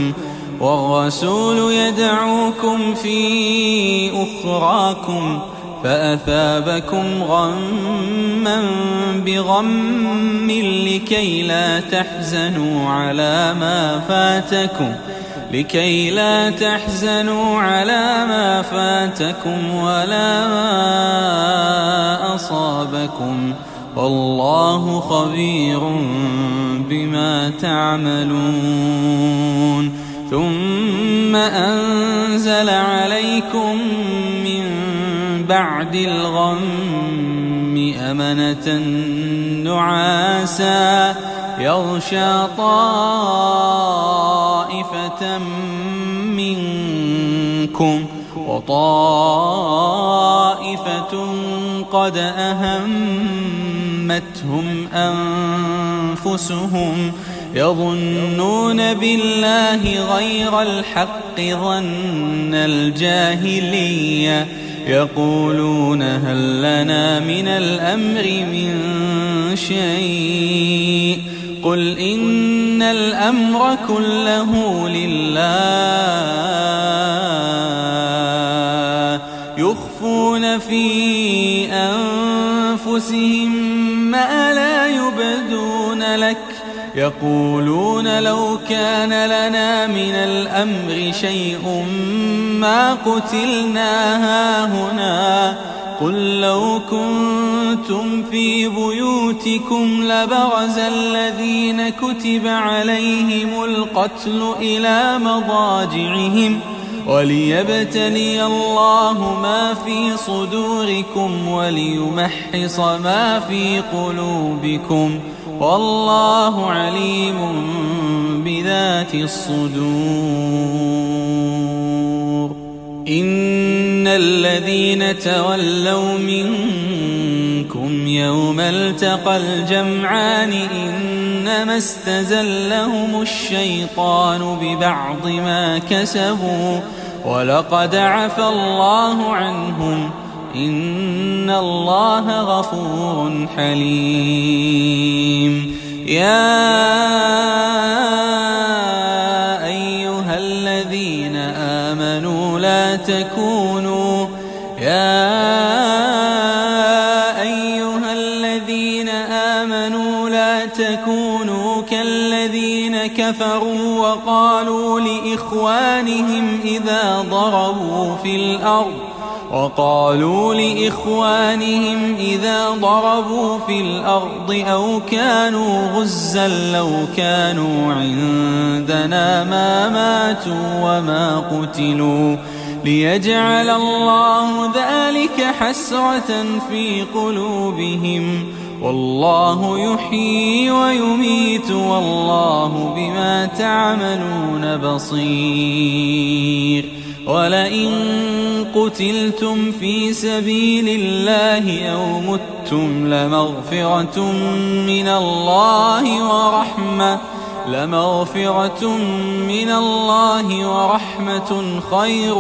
والرسول يدعوكم في أخراكم فأثابكم غما بغم لكي لا تحزنوا على ما فاتكم ولا ما أصابكم والله خبير بما تعملون. ثم أنزل عليكم من بعد الغم أمنة نعاسا يغشى طائفة منكم وطائفة قد أهمتهم أنفسهم يظنون بالله غير الحق ظن الجاهلية يقولون هل لنا من الأمر من شيء قل إن الأمر كله لله يخفون في أنفسهم ما لا يبدون لك يقولون لو كان لنا من الأمر شيء ما قتلنا هاهنا قل لو كنتم في بيوتكم لبرز الذين كتب عليهم القتل إلى مضاجعهم وليبتلي الله ما في صدوركم وليمحص ما في قلوبكم والله عليم بذات الصدور. إن الذين تولوا منكم يوم التقى الجمعان إنما استزلهم الشيطان ببعض ما كسبوا ولقد عفى الله عنهم إن الله غفور حليم. يا أيها الذين آمنوا لا تكونوا كالذين كفروا وقالوا لإخوانهم إذا ضربوا في الأرض أو كانوا غزا لو كانوا عندنا ما ماتوا وما قتلوا ليجعل الله ذلك حسرة في قلوبهم والله يحيي ويميت والله بما تعملون بصير. ولئن قتلتم في سبيل الله أو متم لمغفرة من الله ورحمة خير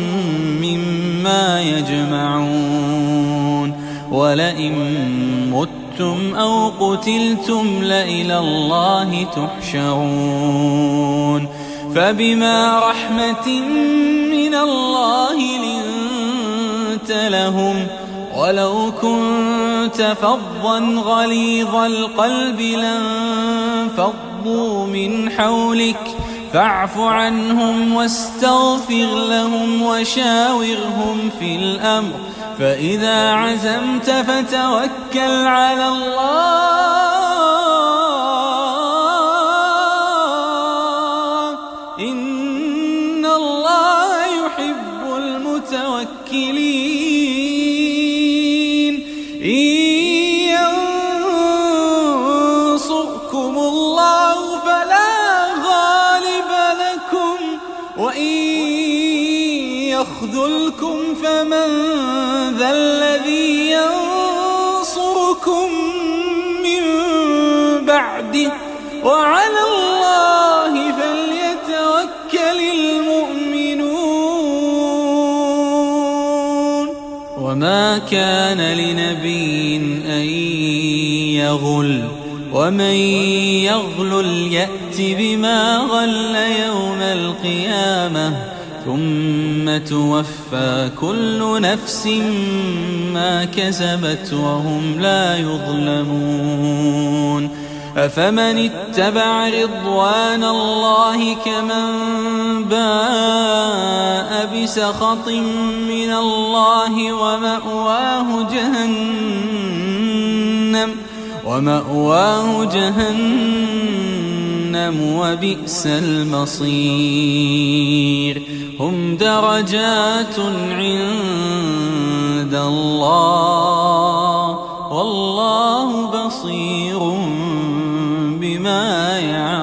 مما يجمعون. ولئن متم أو قتلتم لإلى الله تحشرون. فبما رحمة من الله لنت لهم ولو كنت فظا غليظ القلب لانفضوا من حولك فاعف عنهم واستغفر لهم وشاورهم في الأمر فإذا عزمت فتوكل على الله إن الله يحب المتوكلين. إن ينصركم الله فلا غالب لكم وإن يخذلكم فمن ذا الذي ينصركم من بعده وعلى الله فليتوكل المؤمنون. وما كان لنبي أن يغل ومن يغلل يأت بما غل يوم القيامة ثم توفى كل نفس ما كسبت وهم لا يظلمون أفمن اتبع رضوان الله كمن باء بسخط من الله ومأواه جهنم وبئس المصير هم درجات عند الله والله بصير بما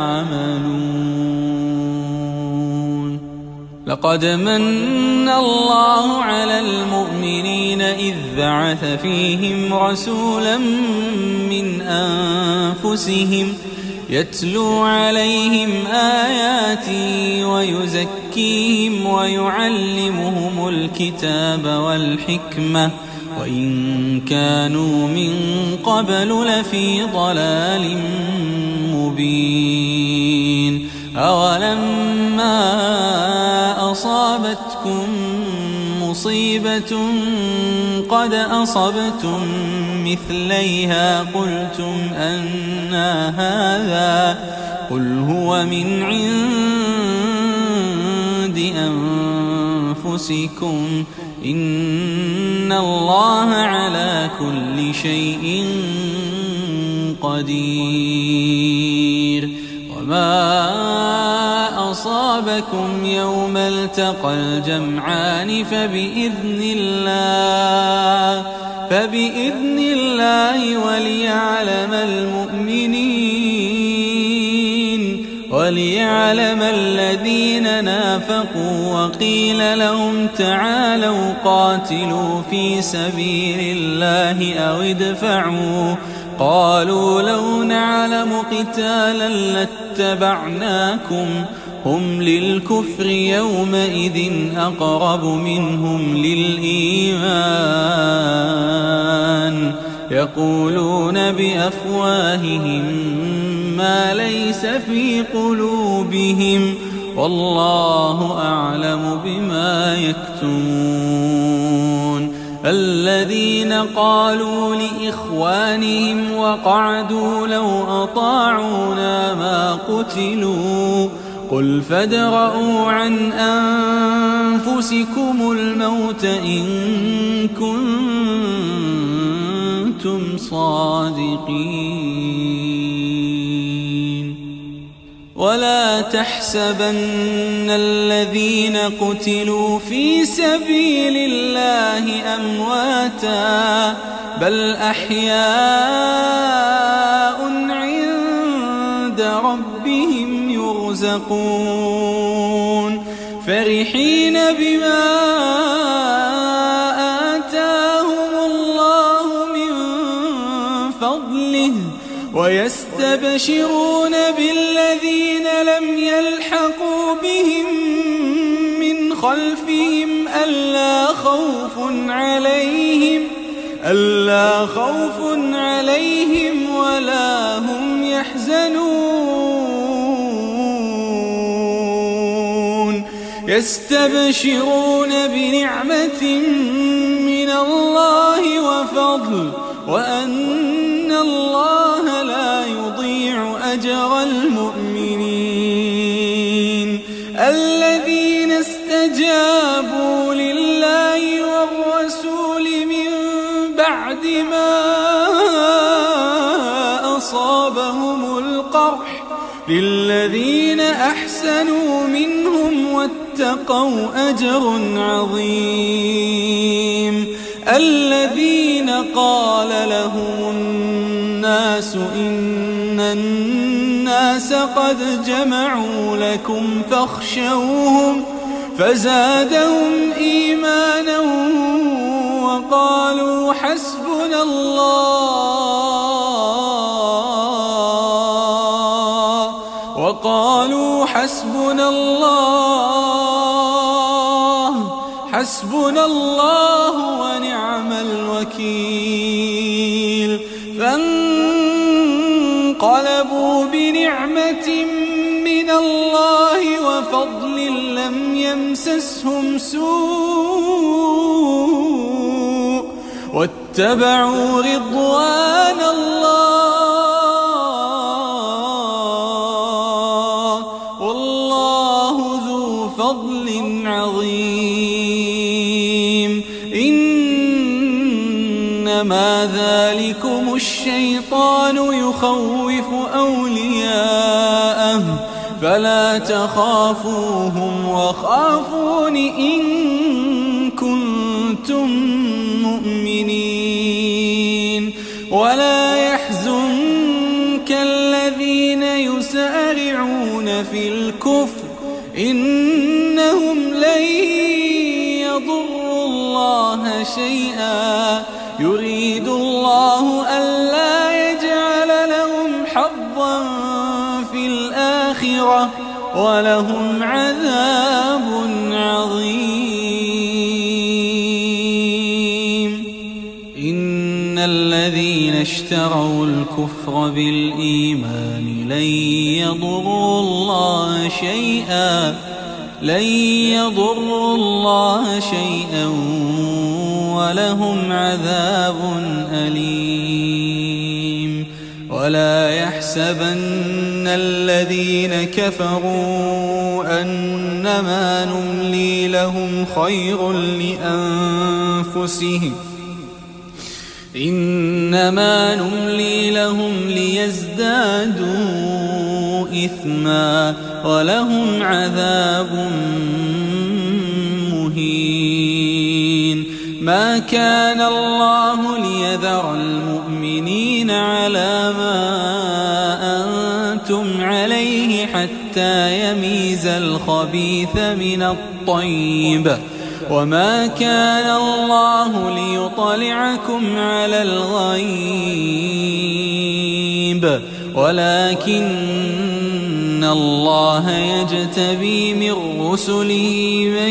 يعملون لقد من الله على المؤمنين إذ بعث فيهم رسولا من أنفسهم يتلو عليهم آياتي ويزكيهم ويعلمهم الكتاب والحكمة وإن كانوا من قبل لفي ضلال مبين أولما أصابتكم مصيبة قد أصبتم مثليها قلتم أنى هذا قل هو من عند أنفسكم إن الله على كل شيء قدير وما أصابكم يوم التقى الجمعان فبإذن الله وليعلم الذين نافقوا وقيل لهم تعالوا قاتلوا في سبيل الله أو ادفعوا قالوا لو نعلم قتالا لاتبعناكم هم للكفر يومئذ أقرب منهم للإيمان يقولون بأفواههم ما ليس في قلوبهم والله أعلم بما يكتمون الذين قالوا لإخوانهم وقعدوا لو أطاعونا ما قتلوا قل فادرءوا عن أنفسكم الموت إن كنتم صادقين ولا تحسبن الذين قتلوا في سبيل الله أمواتا بل أحياء عند ربهم يرزقون فرحين بما آتاهم الله من فضله ويستبشرون بالذين لم يلحقوا بهم من خلفهم ألا خوف عليهم ولا هم يحزنون يستبشرون بنعمة من الله وفضل وأن الله لا يضيع أجر المؤمنين الذين استجابوا لله والرسول من بعد ما أصابهم القرح للذين أحسنوا منهم واتقوا أجر عظيم الذين قال لهم الناس إن الناس قد جمعوا لكم فاخشوهم فزادهم إيمانا وقالوا حسبنا الله ونعم الوكيل فانقلبوا بنعمة من الله وفضل لم يمسسهم يمسسهم سوء واتبعوا رضوان الله والله ذو فضل عظيم. إنما ذلكم الشيطان يخوف أولياءه فلا تخافوهم وخافون إن كنتم مؤمنين. ولا يحزنك الذين يسارعون في الكفر إنهم لن يضروا الله شيئا يريد الله ألا يجعل لهم حظا في الآخرة ولهم عذاب عظيم. إن الذين اشتروا الكفر بالإيمان لن يضروا الله شيئا ولهم عذاب أليم. ولا يحسبن الذين كفروا أنما نملي لهم خير لأنفسهم إنما نملي لهم ليزدادوا إثما ولهم عذاب مهين. ما كان الله ليذر المؤمنين على ما أنتم عليه حتى يميز الخبيث من الطيب وما كان الله ليطلعكم على الغيب ولكن الله يجتبي من رسله من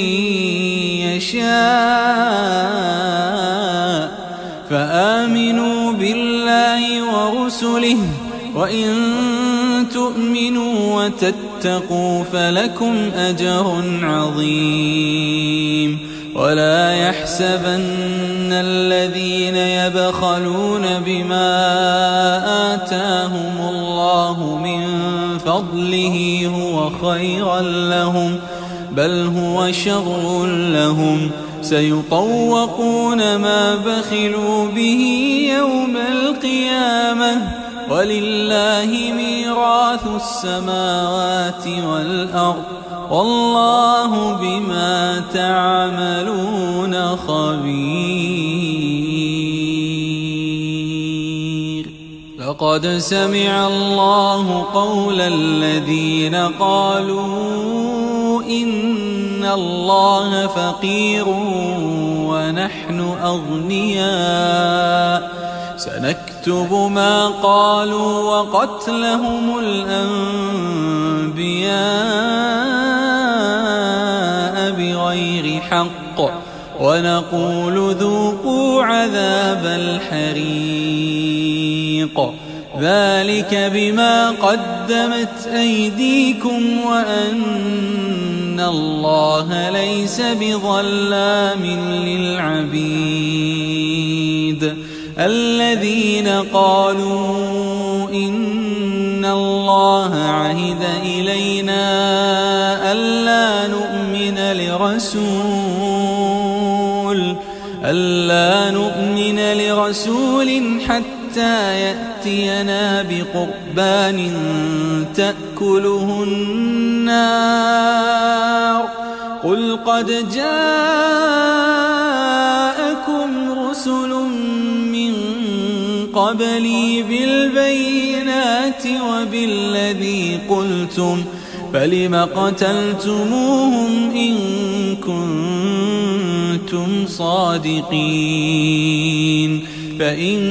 يشاء فآمنوا بالله ورسله وإن تؤمنوا وتتقوا فلكم أجر عظيم. ولا يحسبن الذين يبخلون بما آتاهم الله من فضله هو خيرا لهم بل هو شر لهم سيطوقون ما بخلوا به يوم القيامة ولله ميراث السماوات والأرض والله بما تعملون خبير. لقد سمع الله قول الذين قالوا إن الله فقير ونحن أغنياء سنكتب ما قالوا وقتلهم الأنبياء بغير حق ونقول ذوقوا عذاب الحريق ذلك بما قدمت أيديكم وأن الله ليس بظلام للعبيد. الذين قالوا إن الله عهد إلينا ألا نؤمن لرسول حتى يأتينا بقربان تأكله النار قل قد جاءكم رسل من قبلي بالبينات وبالذي قلتم فلم قتلتموهم إن كنتم صادقين فإن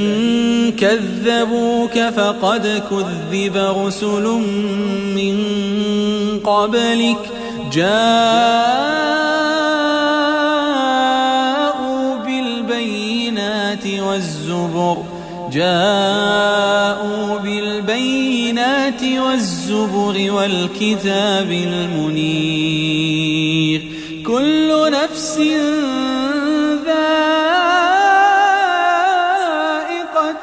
كذبوك فقد كذب رسل من قبلك جاءوا بالبينات والزبر والكتاب المنير كل نفس ذائقة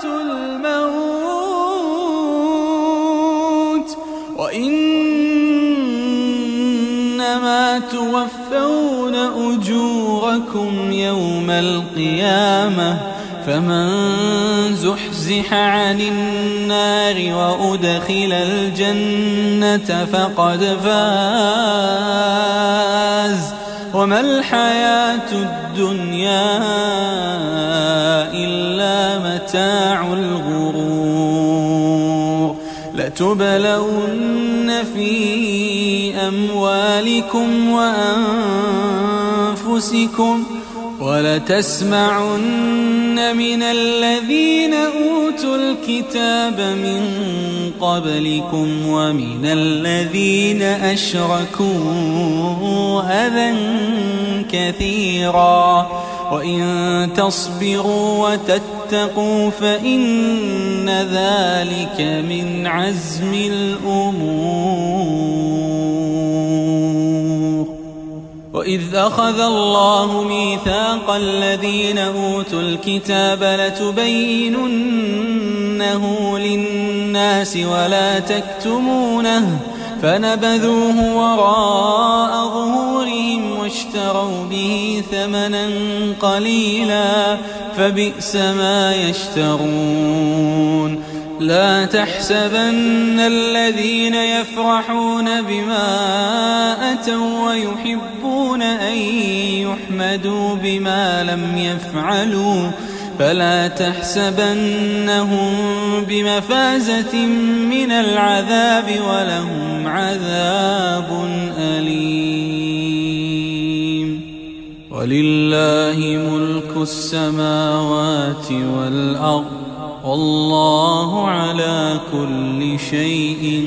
الموت وإنما توفون أجوركم يوم القيامة فمن زحزح عن النار وأدخل الجنة فقد فاز وما الحياة الدنيا إلا متاع الغرور لتبلون في أموالكم وأنفسكم ولتسمعن من الذين أوتوا الكتاب من قبلكم ومن الذين أشركوا أذى كثيرا وإن تصبروا وتتقوا فإن ذلك من عزم الأمور وإذ أخذ الله ميثاق الذين أوتوا الكتاب لتبيننه للناس ولا تكتمونه فنبذوه وراء ظهورهم واشتروا به ثمنا قليلا فبئس ما يشترون لا تحسبن الذين يفرحون بما أتوا ويحبون أن يحمدوا بما لم يفعلوا فلا تحسبنهم بمفازة من العذاب ولهم عذاب أليم ولله ملك السماوات والأرض والله على كل شيء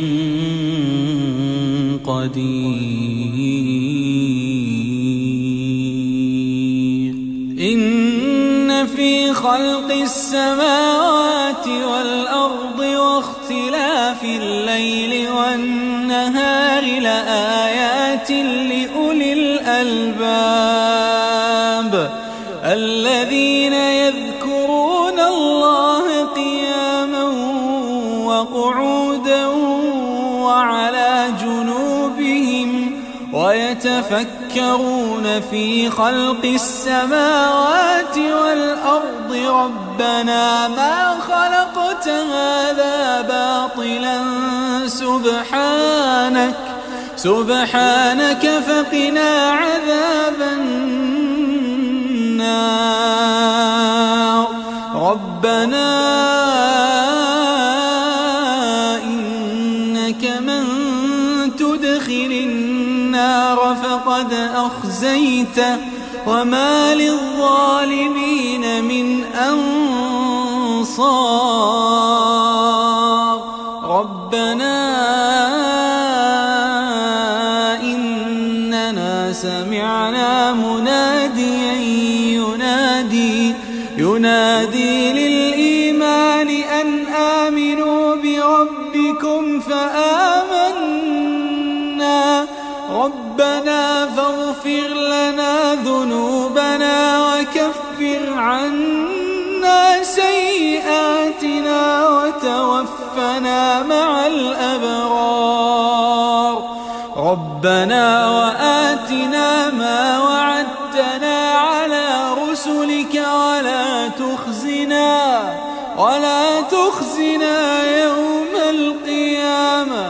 قدير إن في خلق السماوات والأرض واختلاف الليل والنهار لآيات لأولي الألباب الذين يذكرون الله قياما وقعودا وعلى جنوبهم ويتفكرون في خلق السماوات والأرض ربنا ما خلقت هذا باطلا سبحانك فقنا عذاب النار ربنا إنك من تدخل النار فقد أخزيته وما للظالمين من أنصار ربنا إننا سمعنا مناديا ينادي للإيمان أن آمنوا بربكم فآمنا ربنا فاغفر لنا ذنوبنا وكفر عنا سيئاتنا وتوفنا مع الأبرار ربنا وآتنا ما وعدتنا على رسلك ولا تخزنا يوم القيامة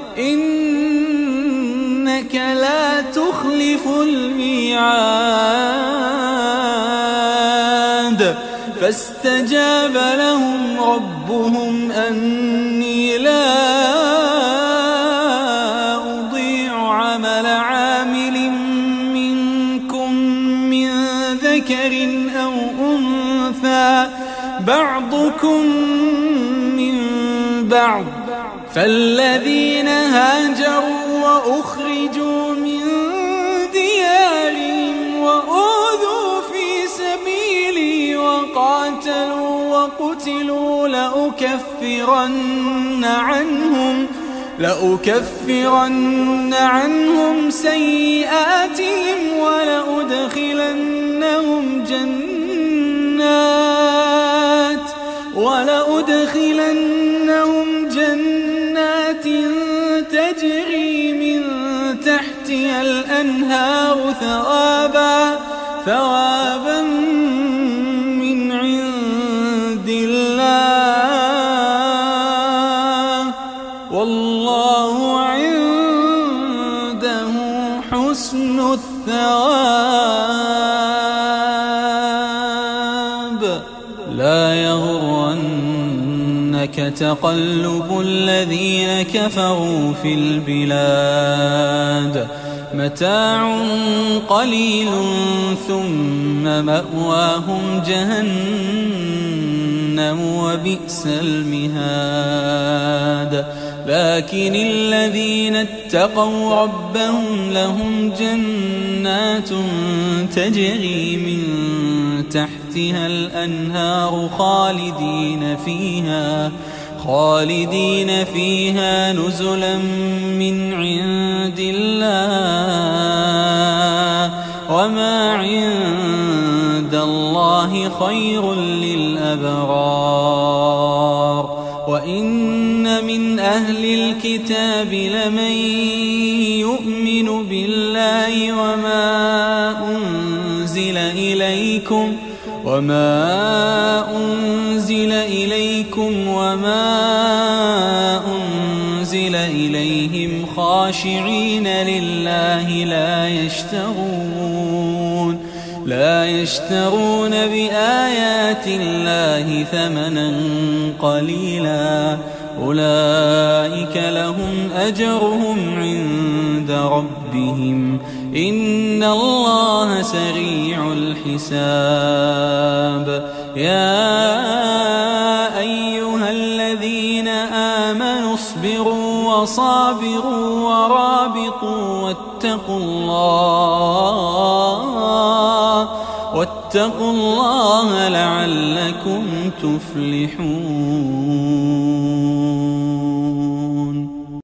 إنك لا تخلف الميعاد فاستجاب لهم ربهم أني لا أضيع عمل عامل منكم من ذكر أو أنثى بعضكم من بعض فالذين هاجروا وأخرجوا من ديارهم وأوذوا في سبيلي وقاتلوا وقتلوا لأكفرن عنهم سيئاتهم ثوابا من عند الله والله عنده حسن الثواب. لا يغرنك تقلب الذين كفروا في البلاد متاع قليل ثم مأواهم جهنم وبئس المهاد. لكن الذين اتقوا ربهم لهم جنات تجري من تحتها الأنهار خالدين فيها نزلا من عند الله وما عند الله خير للأبرار. وإن من أهل الكتاب لمن يؤمن بالله وما أنزل إليكم وما أنزل إليهم خاشعين لله لا يشترون بآيات الله ثمنا قليلا أولئك لهم أجرهم عند ربهم إن الله سريع الحساب. يا أيها الذين آمنوا اصبروا وصابروا ورابطوا واتقوا الله لعلكم تفلحون.